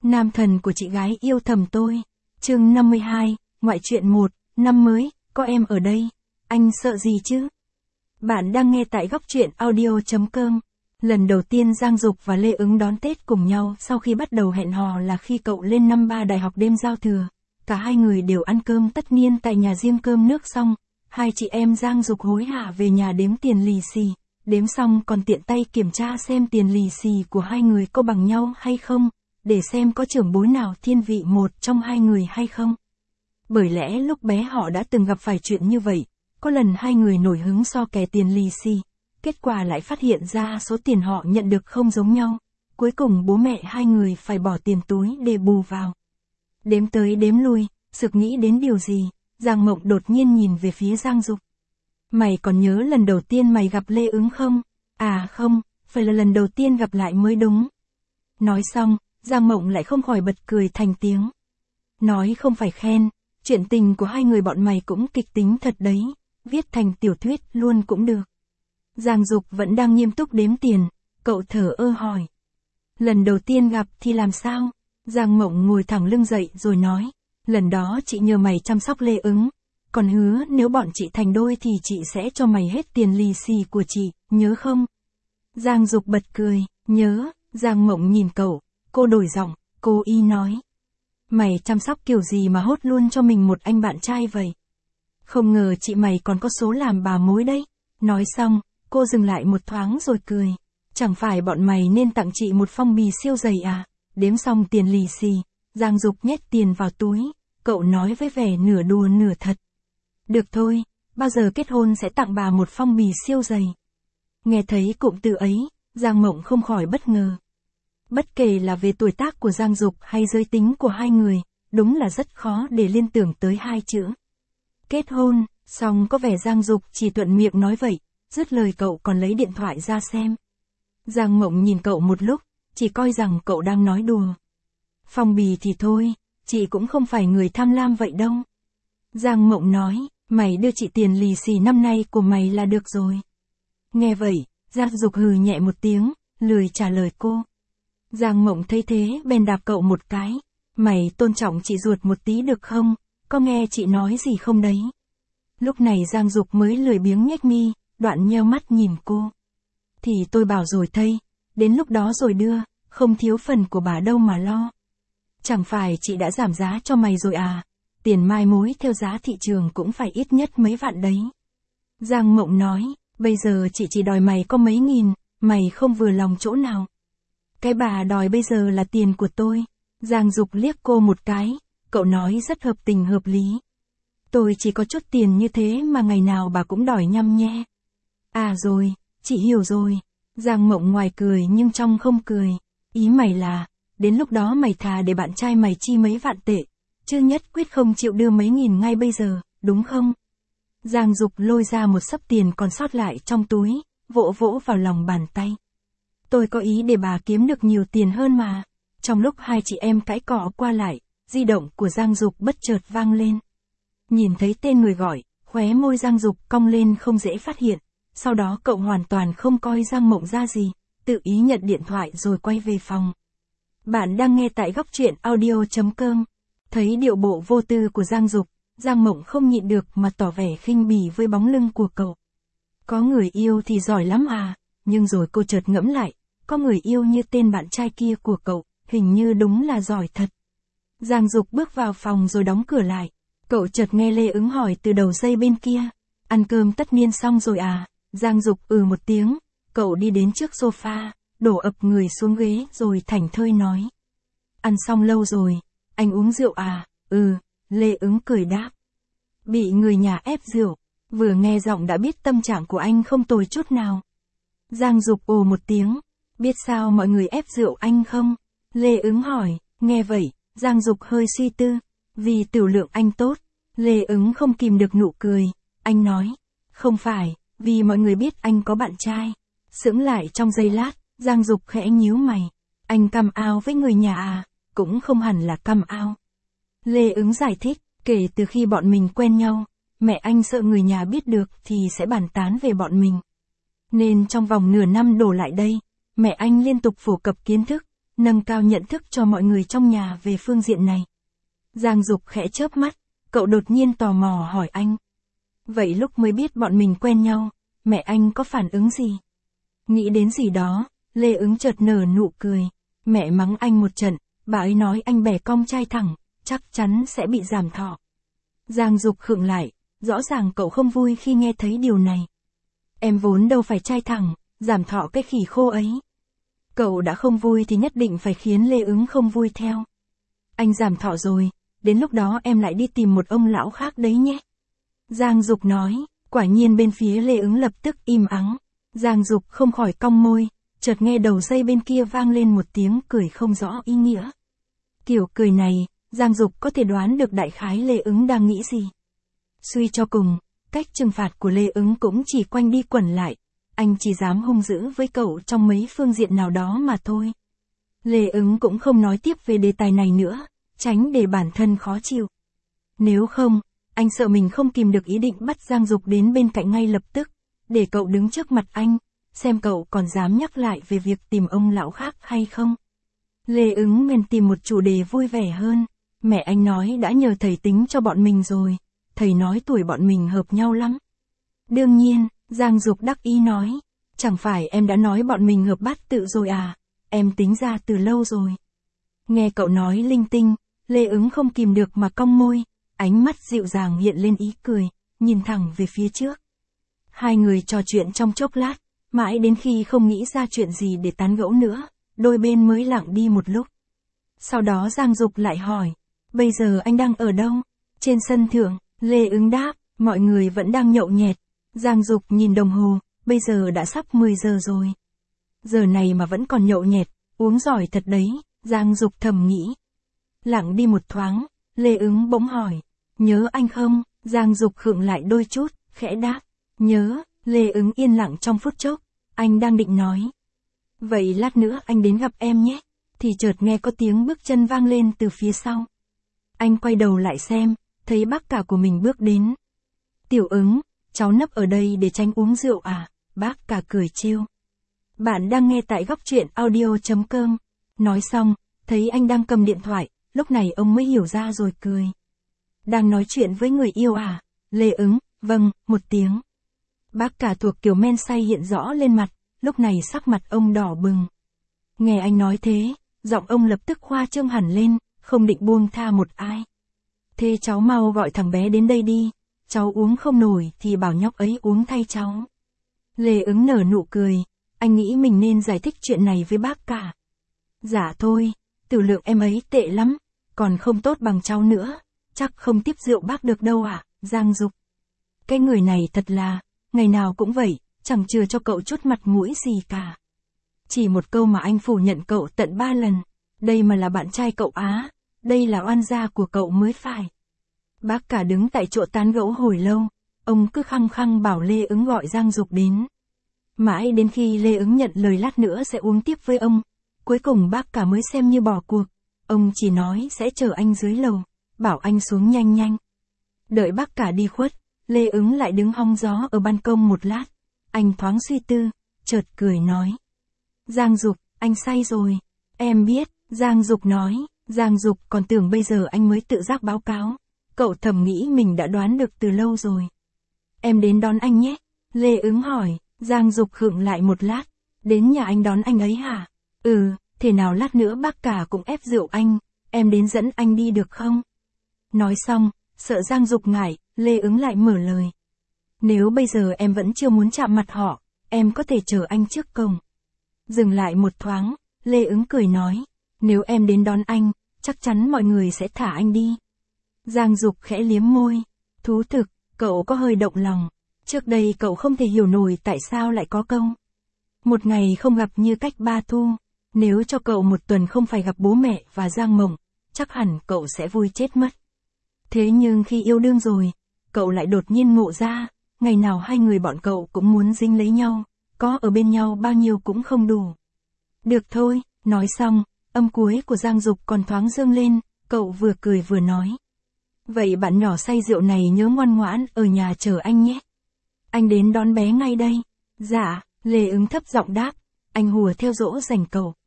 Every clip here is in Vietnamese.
Nam thần của chị gái yêu thầm tôi. Chương 52, ngoại truyện 1, năm mới, có em ở đây. Anh sợ gì chứ? Bạn đang nghe tại góc truyện audio.com. Lần đầu tiên Giang Dục và Lê Ứng đón Tết cùng nhau sau khi bắt đầu hẹn hò là khi cậu lên năm 3 đại học đêm giao thừa. Cả hai người đều ăn cơm tất niên tại nhà riêng cơm nước xong. Hai chị em Giang Dục hối hả về nhà đếm tiền lì xì. Đếm xong còn tiện tay kiểm tra xem tiền lì xì của hai người có bằng nhau hay không, để xem có trưởng bối nào thiên vị một trong hai người hay không. Bởi lẽ lúc bé họ đã từng gặp phải chuyện như vậy, có lần hai người nổi hứng so kè tiền lì xì, kết quả lại phát hiện ra số tiền họ nhận được không giống nhau, cuối cùng bố mẹ hai người phải bỏ tiền túi để bù vào. Đếm tới đếm lui, sực nghĩ đến điều gì, Giang Mộng đột nhiên nhìn về phía Giang Dục. Mày còn nhớ lần đầu tiên mày gặp Lê Ứng không? À không, phải là lần đầu tiên gặp lại mới đúng. Nói xong, Giang Mộng lại không khỏi bật cười thành tiếng. Nói không phải khen, chuyện tình của hai người bọn mày cũng kịch tính thật đấy, viết thành tiểu thuyết luôn cũng được. Giang Dục vẫn đang nghiêm túc đếm tiền, cậu thở ơ hỏi. Lần đầu tiên gặp thì làm sao? Giang Mộng ngồi thẳng lưng dậy rồi nói, lần đó chị nhờ mày chăm sóc Lê Ứng, còn hứa nếu bọn chị thành đôi thì chị sẽ cho mày hết tiền lì xì của chị, nhớ không? Giang Dục bật cười, nhớ. Giang Mộng nhìn cậu, cô đổi giọng, cô y nói. Mày chăm sóc kiểu gì mà hốt luôn cho mình một anh bạn trai vậy? Không ngờ chị mày còn có số làm bà mối đấy. Nói xong, cô dừng lại một thoáng rồi cười. Chẳng phải bọn mày nên tặng chị một phong bì siêu dày à? Đếm xong tiền lì xì, Giang Dục nhét tiền vào túi, cậu nói với vẻ nửa đùa nửa thật. Được thôi, bao giờ kết hôn sẽ tặng bà một phong bì siêu dày. Nghe thấy cụm từ ấy, Giang Mộng không khỏi bất ngờ. Bất kể là về tuổi tác của Giang Dục hay giới tính của hai người, đúng là rất khó để liên tưởng tới hai chữ. Kết hôn, song có vẻ Giang Dục chỉ thuận miệng nói vậy, dứt lời cậu còn lấy điện thoại ra xem. Giang Mộng nhìn cậu một lúc, chỉ coi rằng cậu đang nói đùa. Phong bì thì thôi, chị cũng không phải người tham lam vậy đâu. Giang Mộng nói, mày đưa chị tiền lì xì năm nay của mày là được rồi. Nghe vậy, Giang Dục hừ nhẹ một tiếng, lười trả lời cô. Giang Mộng thấy thế bèn đạp cậu một cái. Mày tôn trọng chị ruột một tí được không? Có nghe chị nói gì không đấy? Lúc này Giang Dục mới lười biếng nhếch mi, đoạn nheo mắt nhìn cô. Thì tôi bảo rồi thây, đến lúc đó rồi đưa, không thiếu phần của bà đâu mà lo. Chẳng phải chị đã giảm giá cho mày rồi à? Tiền mai mối theo giá thị trường cũng phải ít nhất mấy vạn đấy. Giang Mộng nói, bây giờ chị chỉ đòi mày có mấy nghìn, mày không vừa lòng chỗ nào. Cái bà đòi bây giờ là tiền của tôi. Giang Dục liếc cô một cái, cậu nói rất hợp tình hợp lý. Tôi chỉ có chút tiền như thế mà ngày nào bà cũng đòi nhăm nhe. À rồi, chị hiểu rồi. Giang Mộng ngoài cười nhưng trong không cười. Ý mày là, đến lúc đó mày thà để bạn trai mày chi mấy vạn tệ, chứ nhất quyết không chịu đưa mấy nghìn ngay bây giờ, đúng không? Giang Dục lôi ra một xấp tiền còn sót lại trong túi, vỗ vỗ vào lòng bàn tay. Tôi có ý để bà kiếm được nhiều tiền hơn mà. Trong lúc hai chị em cãi cọ qua lại, di động của Giang Dục bất chợt vang lên. Nhìn thấy tên người gọi, khóe môi Giang Dục cong lên không dễ phát hiện. Sau đó cậu hoàn toàn không coi Giang Mộng ra gì, tự ý nhận điện thoại rồi quay về phòng. Bạn đang nghe tại góc truyện audio.com. Thấy điệu bộ vô tư của Giang Dục, Giang Mộng không nhịn được mà tỏ vẻ khinh bỉ với bóng lưng của cậu. Có người yêu thì giỏi lắm à, nhưng rồi cô chợt ngẫm lại, có người yêu như tên bạn trai kia của cậu, hình như đúng là giỏi thật. Giang Dục bước vào phòng rồi đóng cửa lại, cậu chợt nghe Lê Ứng hỏi từ đầu dây bên kia, ăn cơm tất niên xong rồi à? Giang Dục một tiếng, cậu đi đến trước sofa, đổ ập người xuống ghế rồi thảnh thơi nói. Ăn xong lâu rồi, anh uống rượu à? Lê Ứng cười đáp. Bị người nhà ép rượu, vừa nghe giọng đã biết tâm trạng của anh không tồi chút nào. Giang Dục ồ một tiếng, biết sao mọi người ép rượu anh không? Lê Ứng hỏi, nghe vậy, Giang Dục hơi suy tư, vì tiểu lượng anh tốt. Lê Ứng không kìm được nụ cười, anh nói, không phải, vì mọi người biết anh có bạn trai. Sững lại trong giây lát, Giang Dục khẽ nhíu mày, anh căm ao với người nhà à? Cũng không hẳn là căm ao. Lê Ứng giải thích, kể từ khi bọn mình quen nhau, mẹ anh sợ người nhà biết được thì sẽ bàn tán về bọn mình. Nên trong vòng nửa năm đổ lại đây, mẹ anh liên tục phổ cập kiến thức, nâng cao nhận thức cho mọi người trong nhà về phương diện này. Giang Dục khẽ chớp mắt, cậu đột nhiên tò mò hỏi anh. Vậy lúc mới biết bọn mình quen nhau, mẹ anh có phản ứng gì? Nghĩ đến gì đó, Lê Ứng chợt nở nụ cười. Mẹ mắng anh một trận, bà ấy nói anh bẻ cong trai thẳng, chắc chắn sẽ bị giảm thọ. Giang Dục khựng lại, rõ ràng cậu không vui khi nghe thấy điều này. Em vốn đâu phải trai thẳng, giảm thọ cái khỉ khô ấy. Cậu đã không vui thì nhất định phải khiến Lê Ứng không vui theo. Anh giảm thọ rồi, đến lúc đó em lại đi tìm một ông lão khác đấy nhé. Giang Dục nói, quả nhiên bên phía Lê Ứng lập tức im ắng. Giang Dục không khỏi cong môi, chợt nghe đầu dây bên kia vang lên một tiếng cười không rõ ý nghĩa. Kiểu cười này, Giang Dục có thể đoán được đại khái Lê Ứng đang nghĩ gì. Suy cho cùng, cách trừng phạt của Lê Ứng cũng chỉ quanh đi quẩn lại. Anh chỉ dám hung dữ với cậu trong mấy phương diện nào đó mà thôi. Lê Ứng cũng không nói tiếp về đề tài này nữa, tránh để bản thân khó chịu. Nếu không, anh sợ mình không kìm được ý định bắt Giang Dục đến bên cạnh ngay lập tức, để cậu đứng trước mặt anh, xem cậu còn dám nhắc lại về việc tìm ông lão khác hay không. Lê Ứng bèn tìm một chủ đề vui vẻ hơn. Mẹ anh nói đã nhờ thầy tính cho bọn mình rồi, thầy nói tuổi bọn mình hợp nhau lắm. Đương nhiên, Giang Dục đắc ý nói, chẳng phải em đã nói bọn mình hợp bát tự rồi à, em tính ra từ lâu rồi. Nghe cậu nói linh tinh, Lê Ứng không kìm được mà cong môi, ánh mắt dịu dàng hiện lên ý cười, nhìn thẳng về phía trước. Hai người trò chuyện trong chốc lát, mãi đến khi không nghĩ ra chuyện gì để tán gẫu nữa, đôi bên mới lặng đi một lúc. Sau đó Giang Dục lại hỏi, bây giờ anh đang ở đâu? Trên sân thượng, Lê Ứng đáp, mọi người vẫn đang nhậu nhẹt. Giang Dục nhìn đồng hồ, bây giờ đã sắp 10 giờ rồi. Giờ này mà vẫn còn nhậu nhẹt, uống giỏi thật đấy, Giang Dục thầm nghĩ. Lặng đi một thoáng, Lê Ứng bỗng hỏi, nhớ anh không? Giang Dục khựng lại đôi chút, khẽ đáp, nhớ. Lê Ứng yên lặng trong phút chốc, anh đang định nói. Vậy lát nữa anh đến gặp em nhé. Thì chợt nghe có tiếng bước chân vang lên từ phía sau. Anh quay đầu lại xem, thấy bác cả của mình bước đến. Tiểu Ứng, cháu nấp ở đây để tránh uống rượu à? Bác cả cười trêu. Bạn đang nghe tại góc truyện audio.com. Nói xong, thấy anh đang cầm điện thoại, lúc này ông mới hiểu ra rồi cười. Đang nói chuyện với người yêu à? Lê Ứng, vâng, một tiếng. Bác cả thuộc kiểu men say hiện rõ lên mặt, lúc này sắc mặt ông đỏ bừng. Nghe anh nói thế, giọng ông lập tức khoa trương hẳn lên, không định buông tha một ai. Thế cháu mau gọi thằng bé đến đây đi, cháu uống không nổi thì bảo nhóc ấy uống thay cháu. Lê Ứng nở nụ cười, anh nghĩ mình nên giải thích chuyện này với bác cả. Dạ thôi, tiểu lượng em ấy tệ lắm, còn không tốt bằng cháu nữa, chắc không tiếp rượu bác được đâu ạ. Giang Dục. Cái người này thật là, ngày nào cũng vậy, chẳng chừa cho cậu chút mặt mũi gì cả. Chỉ một câu mà anh phủ nhận cậu tận 3 lần, đây mà là bạn trai cậu á, đây là oan gia của cậu mới phải. Bác cả đứng tại chỗ tán gẫu hồi lâu, ông cứ khăng khăng bảo Lê Ứng gọi Giang Dục đến. Mãi đến khi Lê Ứng nhận lời lát nữa sẽ uống tiếp với ông, cuối cùng bác cả mới xem như bỏ cuộc, ông chỉ nói sẽ chờ anh dưới lầu, bảo anh xuống nhanh nhanh. Đợi bác cả đi khuất, Lê Ứng lại đứng hong gió ở ban công một lát, anh thoáng suy tư, chợt cười nói. Giang Dục, anh say rồi. Em biết, Giang Dục nói. Giang Dục còn tưởng bây giờ anh mới tự giác báo cáo. Cậu thầm nghĩ mình đã đoán được từ lâu rồi. Em đến đón anh nhé. Lê Ứng hỏi. Giang Dục khựng lại một lát. Đến nhà anh đón anh ấy hả? Ừ, thế nào lát nữa bác cả cũng ép rượu anh. Em đến dẫn anh đi được không? Nói xong, sợ Giang Dục ngại, Lê Ứng lại mở lời. Nếu bây giờ em vẫn chưa muốn chạm mặt họ, em có thể chờ anh trước cổng. Dừng lại một thoáng, Lê Ứng cười nói, nếu em đến đón anh, chắc chắn mọi người sẽ thả anh đi. Giang Dục khẽ liếm môi, thú thực, cậu có hơi động lòng. Trước đây cậu không thể hiểu nổi tại sao lại có câu. Một ngày không gặp như cách 3 thu, nếu cho cậu một tuần không phải gặp bố mẹ và Giang Mộng, chắc hẳn cậu sẽ vui chết mất. Thế nhưng khi yêu đương rồi, cậu lại đột nhiên ngộ ra, ngày nào hai người bọn cậu cũng muốn dính lấy nhau, có ở bên nhau bao nhiêu cũng không đủ. Được thôi, nói xong, âm cuối của Giang Dục còn thoáng dương lên, cậu vừa cười vừa nói. Vậy bạn nhỏ say rượu này nhớ ngoan ngoãn ở nhà chờ anh nhé. Anh đến đón bé ngay đây. Dạ, Lê Ứng thấp giọng đáp, anh hùa theo dỗ dành cậu.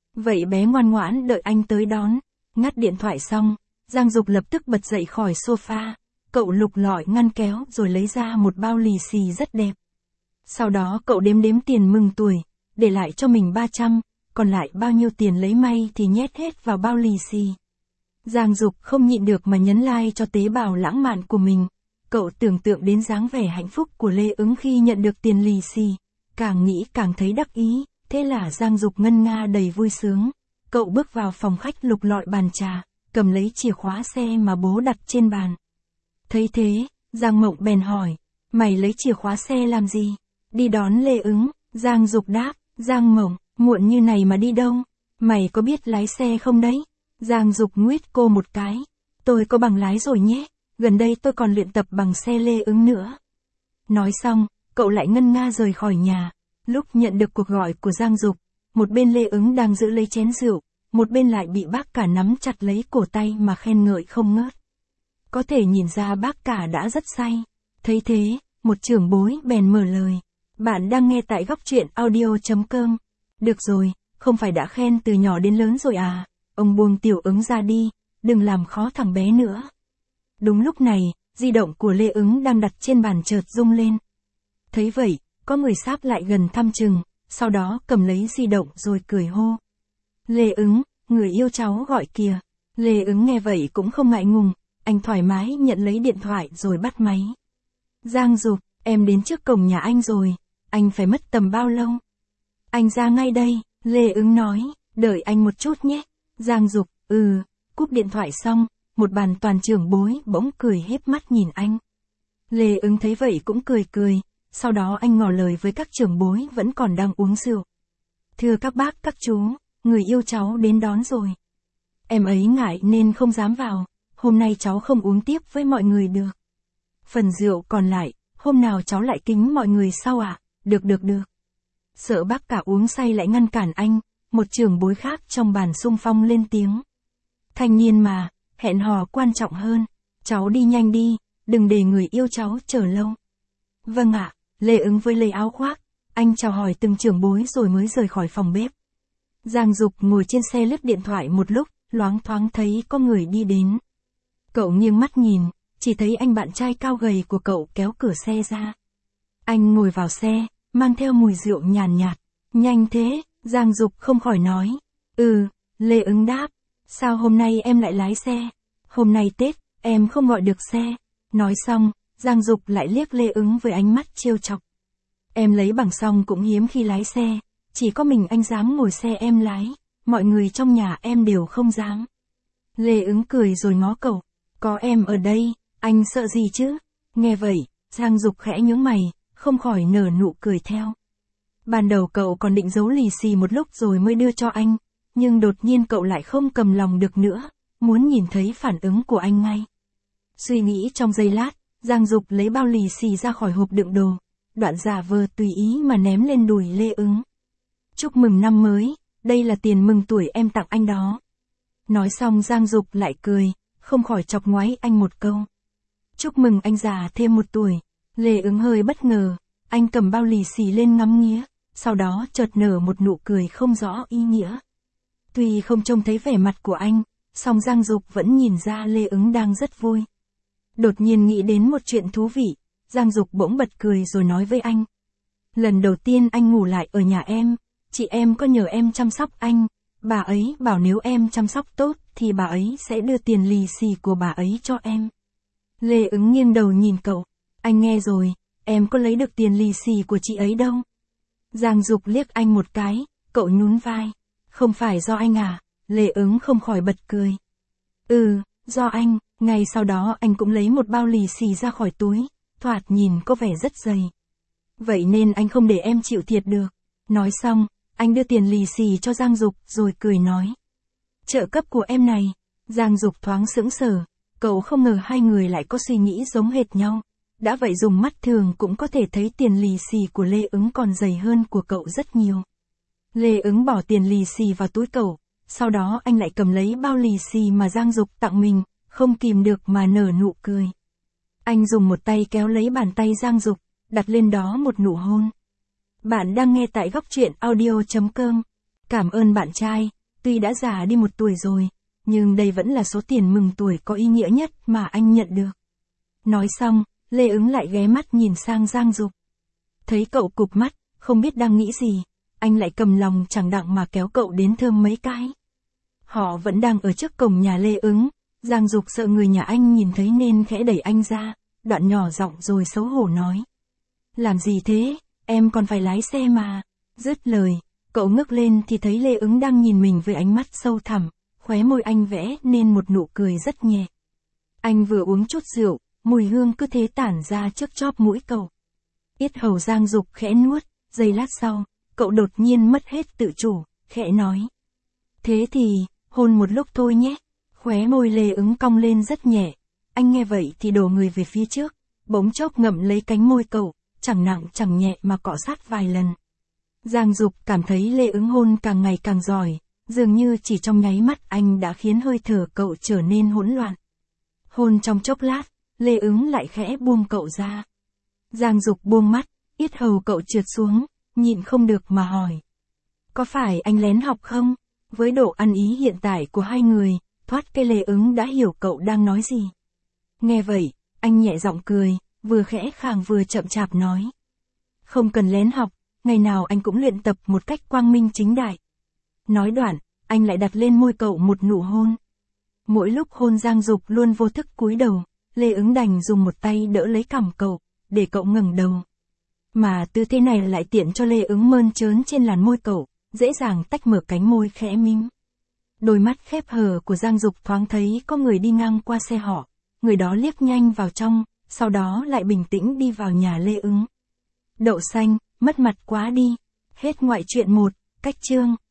Vậy bé ngoan ngoãn đợi anh tới đón. Ngắt điện thoại xong, Giang Dục lập tức bật dậy khỏi sofa. Cậu lục lọi ngăn kéo rồi lấy ra một bao lì xì rất đẹp. Sau đó cậu đếm đếm tiền mừng tuổi, để lại cho mình 300, còn lại bao nhiêu tiền lấy may thì nhét hết vào bao lì xì. Giang Dục không nhịn được mà nhấn like cho tế bào lãng mạn của mình. Cậu tưởng tượng đến dáng vẻ hạnh phúc của Lê Ứng khi nhận được tiền lì xì. Càng nghĩ càng thấy đắc ý, thế là Giang Dục ngân nga đầy vui sướng. Cậu bước vào phòng khách lục lọi bàn trà, cầm lấy chìa khóa xe mà bố đặt trên bàn. Thấy thế, Giang Mộng bèn hỏi, mày lấy chìa khóa xe làm gì? Đi đón Lê Ứng. Giang Dục đáp, Giang Mộng, muộn như này mà đi đâu? Mày có biết lái xe không đấy? Giang Dục nguyết cô một cái. Tôi có bằng lái rồi nhé, gần đây tôi còn luyện tập bằng xe Lê Ứng nữa. Nói xong, cậu lại ngân nga rời khỏi nhà. Lúc nhận được cuộc gọi của Giang Dục, một bên Lê Ứng đang giữ lấy chén rượu, một bên lại bị bác cả nắm chặt lấy cổ tay mà khen ngợi không ngớt. Có thể nhìn ra bác cả đã rất say. Thấy thế, một trưởng bối bèn mở lời. Bạn đang nghe tại góc truyện audio.com. Được rồi, không phải đã khen từ nhỏ đến lớn rồi à? Ông buông Tiểu Ứng ra đi, đừng làm khó thằng bé nữa. Đúng lúc này, di động của Lê Ứng đang đặt trên bàn chợt rung lên. Thấy vậy, có người sáp lại gần thăm chừng, sau đó cầm lấy di động rồi cười hô. Lê Ứng, người yêu cháu gọi kìa. Lê Ứng nghe vậy cũng không ngại ngùng, anh thoải mái nhận lấy điện thoại rồi bắt máy. Giang Dục, em đến trước cổng nhà anh rồi, anh phải mất tầm bao lâu? Anh ra ngay đây, Lê Ứng nói, đợi anh một chút nhé. Giang Dục, cúp điện thoại xong, một bàn toàn trưởng bối bỗng cười híp mắt nhìn anh. Lê Ứng thấy vậy cũng cười, sau đó anh ngỏ lời với các trưởng bối vẫn còn đang uống rượu. Thưa các bác các chú, người yêu cháu đến đón rồi. Em ấy ngại nên không dám vào, hôm nay cháu không uống tiếp với mọi người được. Phần rượu còn lại, hôm nào cháu lại kính mọi người sau ạ? Được. Sợ bác cả uống say lại ngăn cản anh, một trưởng bối khác trong bàn xung phong lên tiếng. Thanh niên mà, hẹn hò quan trọng hơn, cháu đi nhanh đi, đừng để người yêu cháu chờ lâu. Vâng ạ, Lê Ứng với lấy áo khoác, anh chào hỏi từng trưởng bối rồi mới rời khỏi phòng bếp. Giang Dục ngồi trên xe lướt điện thoại một lúc, loáng thoáng thấy có người đi đến. Cậu nghiêng mắt nhìn, chỉ thấy anh bạn trai cao gầy của cậu kéo cửa xe ra. Anh ngồi vào xe, mang theo mùi rượu nhàn nhạt. Nhanh thế, Giang Dục không khỏi nói. Lê Ứng đáp. Sao hôm nay em lại lái xe? Hôm nay Tết, em không gọi được xe. Nói xong, Giang Dục lại liếc Lê Ứng với ánh mắt trêu chọc. Em lấy bằng xong cũng hiếm khi lái xe, chỉ có mình anh dám ngồi xe em lái, mọi người trong nhà em đều không dám. Lê Ứng cười rồi ngó cậu. Có em ở đây, anh sợ gì chứ? Nghe vậy, Giang Dục khẽ nhướng mày, không khỏi nở nụ cười theo. Ban đầu cậu còn định giấu lì xì một lúc rồi mới đưa cho anh, nhưng đột nhiên cậu lại không cầm lòng được nữa, muốn nhìn thấy phản ứng của anh ngay. Suy nghĩ trong giây lát, Giang Dục lấy bao lì xì ra khỏi hộp đựng đồ, đoạn giả vờ tùy ý mà ném lên đùi Lê Ứng. Chúc mừng năm mới, đây là tiền mừng tuổi em tặng anh đó. Nói xong Giang Dục lại cười, không khỏi chọc ngoáy anh một câu. Chúc mừng anh già thêm một tuổi. Lê Ứng hơi bất ngờ, anh cầm bao lì xì lên ngắm nghía, sau đó chợt nở một nụ cười không rõ ý nghĩa. Tuy không trông thấy vẻ mặt của anh, song Giang Dục vẫn nhìn ra Lê Ứng đang rất vui. Đột nhiên nghĩ đến một chuyện thú vị, Giang Dục bỗng bật cười rồi nói với anh. Lần đầu tiên anh ngủ lại ở nhà em, chị em có nhờ em chăm sóc anh, bà ấy bảo nếu em chăm sóc tốt thì bà ấy sẽ đưa tiền lì xì của bà ấy cho em. Lê Ứng nghiêng đầu nhìn cậu, anh nghe rồi, em có lấy được tiền lì xì của chị ấy đâu. Giang Dục liếc anh một cái, cậu nhún vai. Không phải do anh à? Lê Ứng không khỏi bật cười. Do anh. Ngay sau đó anh cũng lấy một bao lì xì ra khỏi túi, thoạt nhìn có vẻ rất dày. Vậy nên anh không để em chịu thiệt được. Nói xong, anh đưa tiền lì xì cho Giang Dục rồi cười nói. Trợ cấp của em này. Giang Dục thoáng sững sờ, cậu không ngờ hai người lại có suy nghĩ giống hệt nhau. Đã vậy dùng mắt thường cũng có thể thấy tiền lì xì của Lê Ứng còn dày hơn của cậu rất nhiều. Lê Ứng bỏ tiền lì xì vào túi cậu, sau đó anh lại cầm lấy bao lì xì mà Giang Dục tặng mình, không kìm được mà nở nụ cười. Anh dùng một tay kéo lấy bàn tay Giang Dục, đặt lên đó một nụ hôn. Bạn đang nghe tại góc truyện audio.com. Cảm ơn bạn trai, Tuy đã già đi một tuổi rồi, nhưng đây vẫn là số tiền mừng tuổi có ý nghĩa nhất mà anh nhận được. Nói xong, Lê Ứng lại ghé mắt nhìn sang Giang Dục. Thấy cậu cụp mắt, không biết đang nghĩ gì, anh lại cầm lòng chẳng đặng mà kéo cậu đến thơm mấy cái. Họ vẫn đang ở trước cổng nhà Lê Ứng, Giang Dục sợ người nhà anh nhìn thấy nên khẽ đẩy anh ra, đoạn nhỏ giọng rồi xấu hổ nói. Làm gì thế, em còn phải lái xe mà. Dứt lời, cậu ngước lên thì thấy Lê Ứng đang nhìn mình với ánh mắt sâu thẳm, khóe môi anh vẽ nên một nụ cười rất nhẹ. Anh vừa uống chút rượu, mùi hương cứ thế tản ra trước chóp mũi cậu. Yết hầu Giang Dục khẽ nuốt, giây lát sau, cậu đột nhiên mất hết tự chủ, khẽ nói. Thế thì, hôn một lúc thôi nhé. Khóe môi Lê Ứng cong lên rất nhẹ. Anh nghe vậy thì đổ người về phía trước, bỗng chốc ngậm lấy cánh môi cậu, chẳng nặng chẳng nhẹ mà cọ sát vài lần. Giang Dục cảm thấy Lê Ứng hôn càng ngày càng giỏi, dường như chỉ trong nháy mắt anh đã khiến hơi thở cậu trở nên hỗn loạn. Hôn trong chốc lát, Lê Ứng lại khẽ buông cậu ra. Giang Dục buông mắt, yết hầu cậu trượt xuống, nhịn không được mà hỏi. Có phải anh lén học không? Với độ ăn ý hiện tại của hai người, thoát cái Lê Ứng đã hiểu cậu đang nói gì. Nghe vậy, anh nhẹ giọng cười, vừa khẽ khàng vừa chậm chạp nói. Không cần lén học, ngày nào anh cũng luyện tập một cách quang minh chính đại. Nói đoạn, anh lại đặt lên môi cậu một nụ hôn. Mỗi lúc hôn Giang Dục luôn vô thức cúi đầu, Lê Ứng đành dùng một tay đỡ lấy cằm cậu, để cậu ngẩng đầu. Mà tư thế này lại tiện cho Lê Ứng mơn trớn trên làn môi cậu, dễ dàng tách mở cánh môi khẽ mím. Đôi mắt khép hờ của Giang Dục thoáng thấy có người đi ngang qua xe họ, người đó liếc nhanh vào trong, sau đó lại bình tĩnh đi vào nhà Lê Ứng. Đậu xanh, mất mặt quá đi. Hết ngoại truyện 1, cách chương.